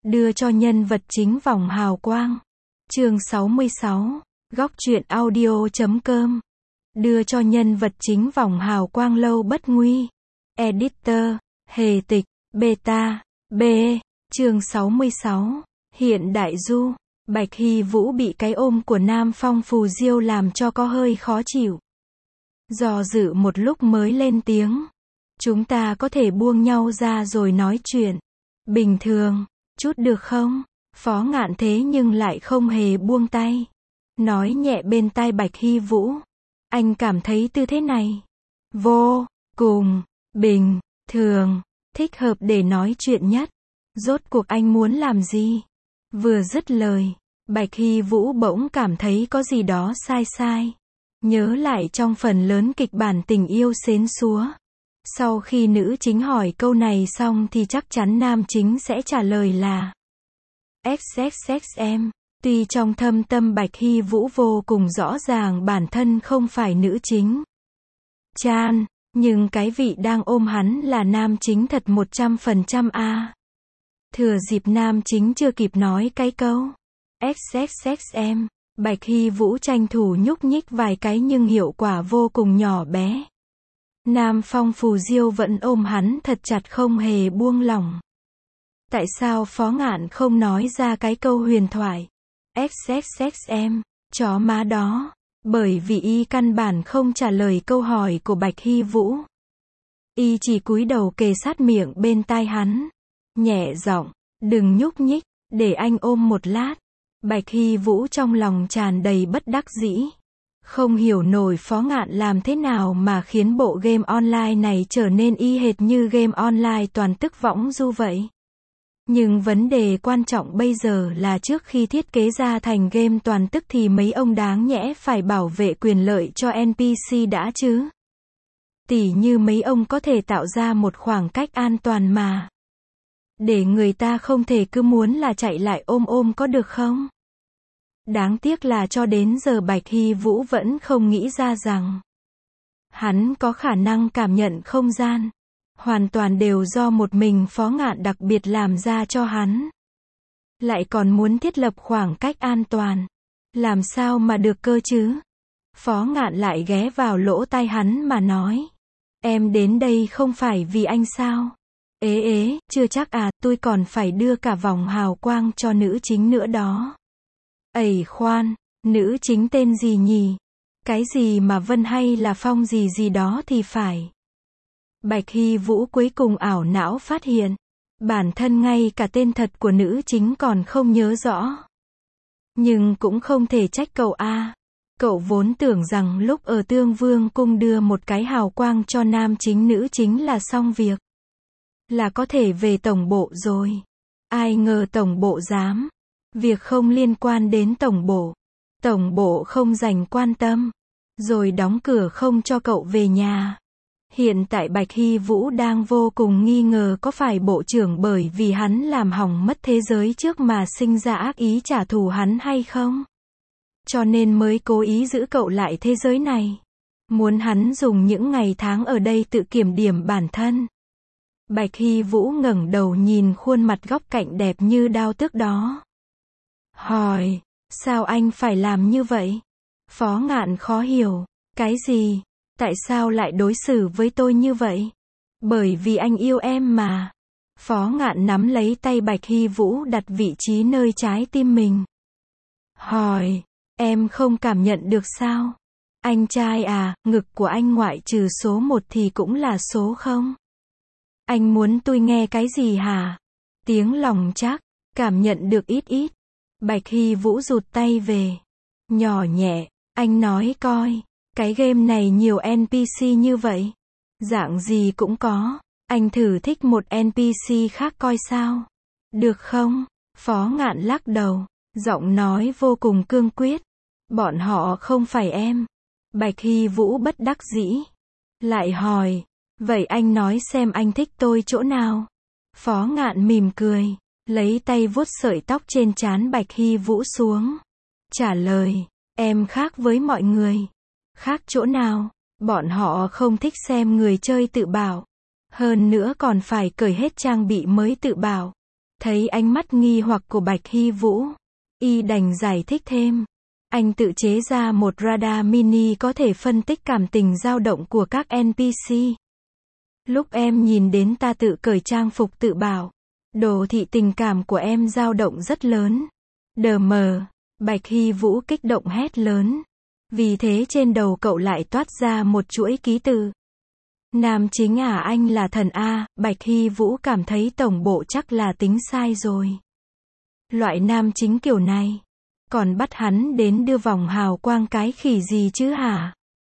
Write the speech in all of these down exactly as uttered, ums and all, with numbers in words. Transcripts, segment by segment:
đưa cho nhân vật chính vòng hào quang. Chương sáu mươi sáu, góc truyện audio chấm com. Đưa cho nhân vật chính vòng hào quang lâu bất nguy. Editor, Hề Tịch, Beta, B. Chương sáu mươi sáu, hiện đại du. Bạch Hy Vũ bị cái ôm của Nam Phong Phù Diêu làm cho có hơi khó chịu. Do dự một lúc mới lên tiếng. Chúng ta có thể buông nhau ra rồi nói chuyện. Bình thường, chút được không? Phó Ngạn thế nhưng lại không hề buông tay. Nói nhẹ bên tai Bạch Hy Vũ. Anh cảm thấy tư thế này vô cùng bình thường, thích hợp để nói chuyện nhất. Rốt cuộc anh muốn làm gì? Vừa dứt lời, Bạch Hy Vũ bỗng cảm thấy có gì đó sai sai. Nhớ lại trong phần lớn kịch bản tình yêu xến xúa. Sau khi nữ chính hỏi câu này xong thì chắc chắn nam chính sẽ trả lời là ích ích ích em. Tuy trong thâm tâm Bạch Hy Vũ vô cùng rõ ràng bản thân không phải nữ chính Chan, nhưng cái vị đang ôm hắn là nam chính thật một trăm phần trăm a. Thừa dịp nam chính chưa kịp nói cái câu ích ích ích em, Bạch Hy Vũ tranh thủ nhúc nhích vài cái nhưng hiệu quả vô cùng nhỏ bé. Nam Phong Phù Diêu vẫn ôm hắn thật chặt không hề buông lỏng. Tại sao Phó Ngạn không nói ra cái câu huyền thoại ích ích ích em, chó má đó? Bởi vì y căn bản không trả lời câu hỏi của Bạch Hy Vũ. Y chỉ cúi đầu kề sát miệng bên tai hắn. Nhẹ giọng, đừng nhúc nhích, để anh ôm một lát. Bạch Hy Vũ trong lòng tràn đầy bất đắc dĩ. Không hiểu nổi Phó Ngạn làm thế nào mà khiến bộ game online này trở nên y hệt như game online toàn tức võng du vậy. Nhưng vấn đề quan trọng bây giờ là trước khi thiết kế ra thành game toàn tức thì mấy ông đáng nhẽ phải bảo vệ quyền lợi cho en pê xê đã chứ. Tỉ như mấy ông có thể tạo ra một khoảng cách an toàn mà. Để người ta không thể cứ muốn là chạy lại ôm ôm có được không? Đáng tiếc là cho đến giờ Bạch Hy Vũ vẫn không nghĩ ra rằng hắn có khả năng cảm nhận không gian. Hoàn toàn đều do một mình Phó Ngạn đặc biệt làm ra cho hắn. Lại còn muốn thiết lập khoảng cách an toàn. Làm sao mà được cơ chứ? Phó Ngạn lại ghé vào lỗ tai hắn mà nói. Em đến đây không phải vì anh sao? Ế ế, chưa chắc à, tôi còn phải đưa cả vòng hào quang cho nữ chính nữa đó. Ẩy khoan, nữ chính tên gì nhỉ? Cái gì mà Vân hay là Phong gì gì đó thì phải. Bạch Hy Vũ cuối cùng ảo não phát hiện. Bản thân ngay cả tên thật của nữ chính còn không nhớ rõ. Nhưng cũng không thể trách cậu a. Cậu vốn tưởng rằng lúc ở Tương Vương Cung đưa một cái hào quang cho nam chính nữ chính là xong việc. Là có thể về tổng bộ rồi. Ai ngờ tổng bộ dám. Việc không liên quan đến tổng bộ. Tổng bộ không dành quan tâm. Rồi đóng cửa không cho cậu về nhà. Hiện tại Bạch Hy Vũ đang vô cùng nghi ngờ có phải bộ trưởng bởi vì hắn làm hỏng mất thế giới trước mà sinh ra ác ý trả thù hắn hay không? Cho nên mới cố ý giữ cậu lại thế giới này. Muốn hắn dùng những ngày tháng ở đây tự kiểm điểm bản thân. Bạch Hy Vũ ngẩng đầu nhìn khuôn mặt góc cạnh đẹp như đao tước đó. Hỏi, sao anh phải làm như vậy? Phó Ngạn khó hiểu, cái gì? Tại sao lại đối xử với tôi như vậy? Bởi vì anh yêu em mà. Phó Ngạn nắm lấy tay Bạch Hy Vũ đặt vị trí nơi trái tim mình. Hỏi, em không cảm nhận được sao? Anh trai à, ngực của anh ngoại trừ số một thì cũng là số không? Anh muốn tôi nghe cái gì hả? Tiếng lòng chắc, cảm nhận được ít ít. Bạch Hy Vũ rụt tay về. Nhỏ nhẹ, anh nói coi. Cái game này nhiều en pê xê như vậy. Dạng gì cũng có. Anh thử thích một en pê xê khác coi sao. Được không? Phó Ngạn lắc đầu. Giọng nói vô cùng cương quyết. Bọn họ không phải em. Bạch Hy Vũ bất đắc dĩ. Lại hỏi. Vậy anh nói xem anh thích tôi chỗ nào? Phó Ngạn mỉm cười. Lấy tay vuốt sợi tóc trên trán Bạch Hy Vũ xuống. Trả lời. Em khác với mọi người. Khác chỗ nào? Bọn họ không thích xem người chơi tự bảo. Hơn nữa còn phải cởi hết trang bị mới tự bảo. Thấy ánh mắt nghi hoặc của Bạch Hy Vũ, y đành giải thích thêm. Anh tự chế ra một radar mini có thể phân tích cảm tình dao động của các en pê xê. Lúc em nhìn đến ta tự cởi trang phục tự bảo, đồ thị tình cảm của em dao động rất lớn. Đờ mờ, Bạch Hy Vũ kích động hét lớn. Vì thế trên đầu cậu lại toát ra một chuỗi ký tự. Nam chính à, anh là thần A. Bạch Hy Vũ cảm thấy tổng bộ chắc là tính sai rồi. Loại nam chính kiểu này, còn bắt hắn đến đưa vòng hào quang cái khỉ gì chứ hả?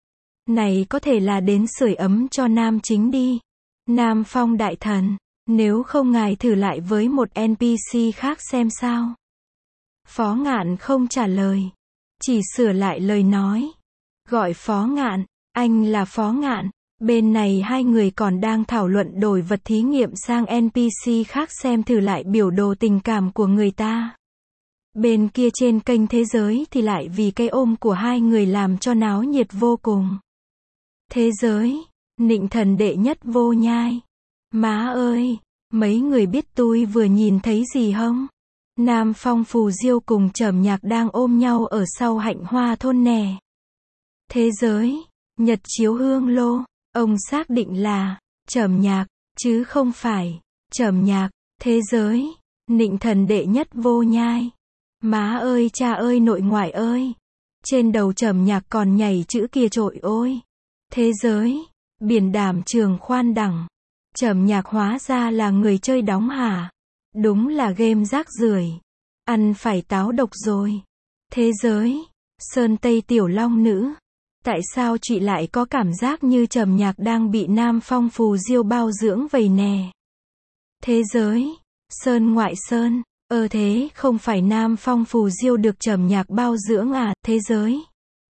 Này có thể là đến sưởi ấm cho nam chính đi. Nam Phong đại thần, nếu không ngài thử lại với một en pê xê khác xem sao. Phó Ngạn không trả lời, chỉ sửa lại lời nói. Gọi Phó Ngạn, anh là Phó Ngạn. Bên này hai người còn đang thảo luận đổi vật thí nghiệm sang en pê xê khác xem thử lại biểu đồ tình cảm của người ta. Bên kia trên kênh Thế Giới thì lại vì cái ôm của hai người làm cho náo nhiệt vô cùng. Thế Giới, nịnh thần đệ nhất vô nhai. Má ơi, mấy người biết tôi vừa nhìn thấy gì không? Nam Phong Phù Diêu cùng Trầm Nhạc đang ôm nhau ở sau hạnh hoa thôn nè. Thế Giới, Nhật chiếu hương lô, ông xác định là Trầm Nhạc, chứ không phải Trầm Nhạc. Thế Giới, nịnh thần đệ nhất vô nhai. Má ơi cha ơi nội ngoại ơi. Trên đầu Trầm Nhạc còn nhảy chữ kia trội ôi. Thế Giới, biển đảm trường khoan đẳng. Trầm Nhạc hóa ra là người chơi đóng hả? Đúng là game rác rưởi. Ăn phải táo độc rồi. Thế Giới, Sơn Tây Tiểu Long nữ. Tại sao chị lại có cảm giác như Trầm Nhạc đang bị Nam Phong Phù Diêu bao dưỡng vậy nè? Thế Giới, Sơn Ngoại Sơn. Ơ thế không phải Nam Phong Phù Diêu được Trầm Nhạc bao dưỡng à? Thế Giới,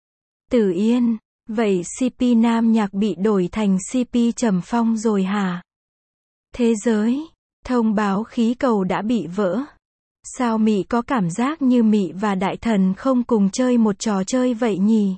Tử Yên. Vậy xê pê Nam Nhạc bị đổi thành xê pê Trầm Phong rồi hả? Thế Giới, thông báo khí cầu đã bị vỡ. Sao mị có cảm giác như mị và đại thần không cùng chơi một trò chơi vậy nhỉ?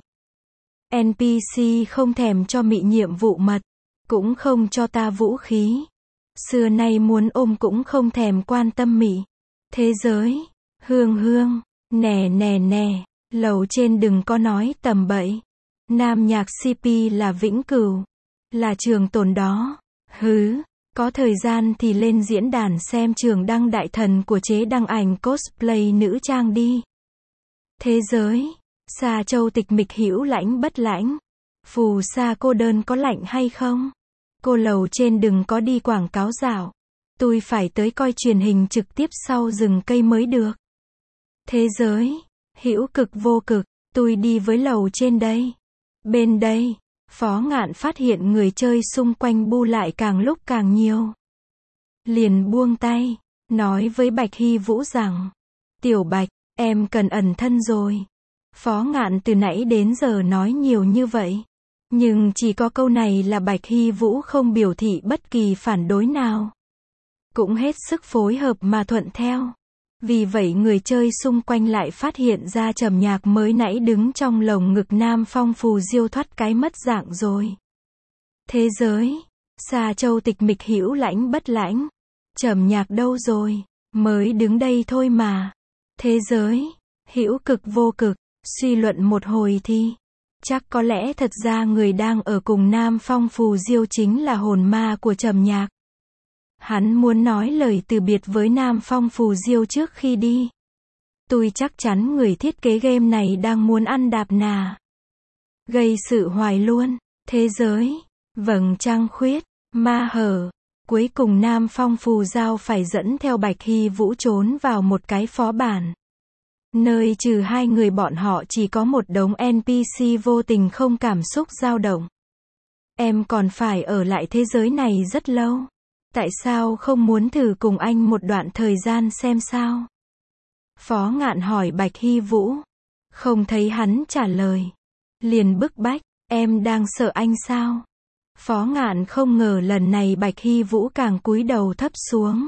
en pê xê không thèm cho mị nhiệm vụ mật, cũng không cho ta vũ khí. Xưa nay muốn ôm cũng không thèm quan tâm mị. Thế Giới, Hương Hương. Nè nè nè, lầu trên đừng có nói tầm bậy. Nam Nhạc xê pê là vĩnh cửu, là trường tồn đó. Hứ, có thời gian thì lên diễn đàn xem trường đăng đại thần của chế đăng ảnh cosplay nữ trang đi. Thế Giới, Sa Châu tịch mịch hữu lãnh bất lãnh. Phù sa cô đơn có lạnh hay không? Cô lầu trên đừng có đi quảng cáo dạo. Tôi phải tới coi truyền hình trực tiếp sau rừng cây mới được. Thế Giới, hữu cực vô cực. Tôi đi với lầu trên đây. Bên đây, Phó Ngạn phát hiện người chơi xung quanh bu lại càng lúc càng nhiều. Liền buông tay, nói với Bạch Hy Vũ rằng, Tiểu Bạch, em cần ẩn thân rồi. Phó Ngạn từ nãy đến giờ nói nhiều như vậy, nhưng chỉ có câu này là Bạch Hy Vũ không biểu thị bất kỳ phản đối nào. Cũng hết sức phối hợp mà thuận theo. Vì vậy người chơi xung quanh lại phát hiện ra Trầm Nhạc mới nãy đứng trong lồng ngực Nam Phong Phù Diêu thoát cái mất dạng rồi. Thế Giới, Sa Châu tịch mịch hữu lãnh bất lãnh. Trầm Nhạc đâu rồi? Mới đứng đây thôi mà. Thế Giới, hữu cực vô cực. Suy luận một hồi thì chắc có lẽ thật ra người đang ở cùng Nam Phong Phù Diêu chính là hồn ma của Trầm Nhạc. Hắn muốn nói lời từ biệt với Nam Phong Phù Diêu trước khi đi. Tôi chắc chắn người thiết kế game này đang muốn ăn đạp nà. Gây sự hoài luôn. Thế Giới, vầng trăng khuyết, ma hở. Cuối cùng Nam Phong Phù Giao phải dẫn theo Bạch Hy Vũ trốn vào một cái phó bản. Nơi trừ hai người bọn họ chỉ có một đống en pê xê vô tình không cảm xúc dao động. Em còn phải ở lại thế giới này rất lâu. Tại sao không muốn thử cùng anh một đoạn thời gian xem sao? Phó Ngạn hỏi Bạch Hy Vũ. Không thấy hắn trả lời. Liền bức bách, em đang sợ anh sao? Phó Ngạn không ngờ lần này Bạch Hy Vũ càng cúi đầu thấp xuống.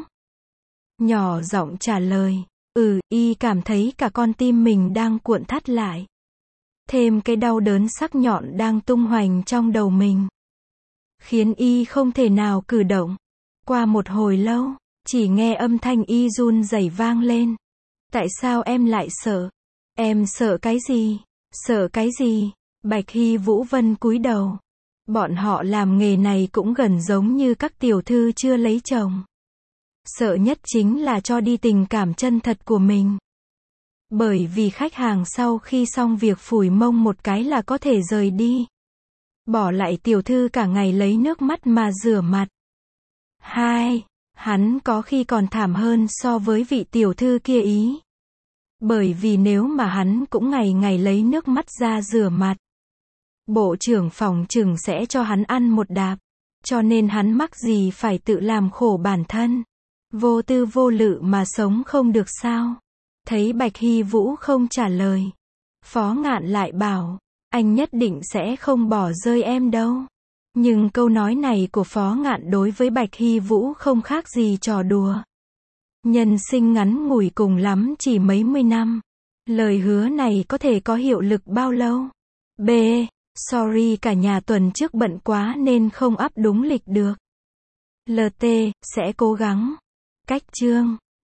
Nhỏ giọng trả lời. Ừ, y cảm thấy cả con tim mình đang cuộn thắt lại. Thêm cái đau đớn sắc nhọn đang tung hoành trong đầu mình. Khiến y không thể nào cử động. Qua một hồi lâu, Chỉ nghe âm thanh y run rẩy vang lên. Tại sao em lại sợ? Em sợ cái gì? Sợ cái gì? Bạch Hy Vũ Vân cúi đầu. Bọn họ làm nghề này cũng gần giống như các tiểu thư chưa lấy chồng. Sợ nhất chính là cho đi tình cảm chân thật của mình. Bởi vì khách hàng sau khi xong việc phủi mông một cái là có thể rời đi. Bỏ lại tiểu thư cả ngày lấy nước mắt mà rửa mặt. Hai, hắn có khi còn thảm hơn so với vị tiểu thư kia ý. Bởi vì nếu mà hắn cũng ngày ngày lấy nước mắt ra rửa mặt, bộ trưởng phòng trừng sẽ cho hắn ăn một đạp. Cho nên hắn mắc gì phải tự làm khổ bản thân. Vô tư vô lự mà sống không được sao? Thấy Bạch Hy Vũ không trả lời, Phó Ngạn lại bảo, anh nhất định sẽ không bỏ rơi em đâu. Nhưng câu nói này của Phó Ngạn đối với Bạch Hy Vũ không khác gì trò đùa. Nhân sinh ngắn ngủi cùng lắm chỉ mấy mươi năm. Lời hứa này có thể có hiệu lực bao lâu? B. Sorry cả nhà tuần trước bận quá nên không up đúng lịch được. L T. Sẽ cố gắng. Cách chương.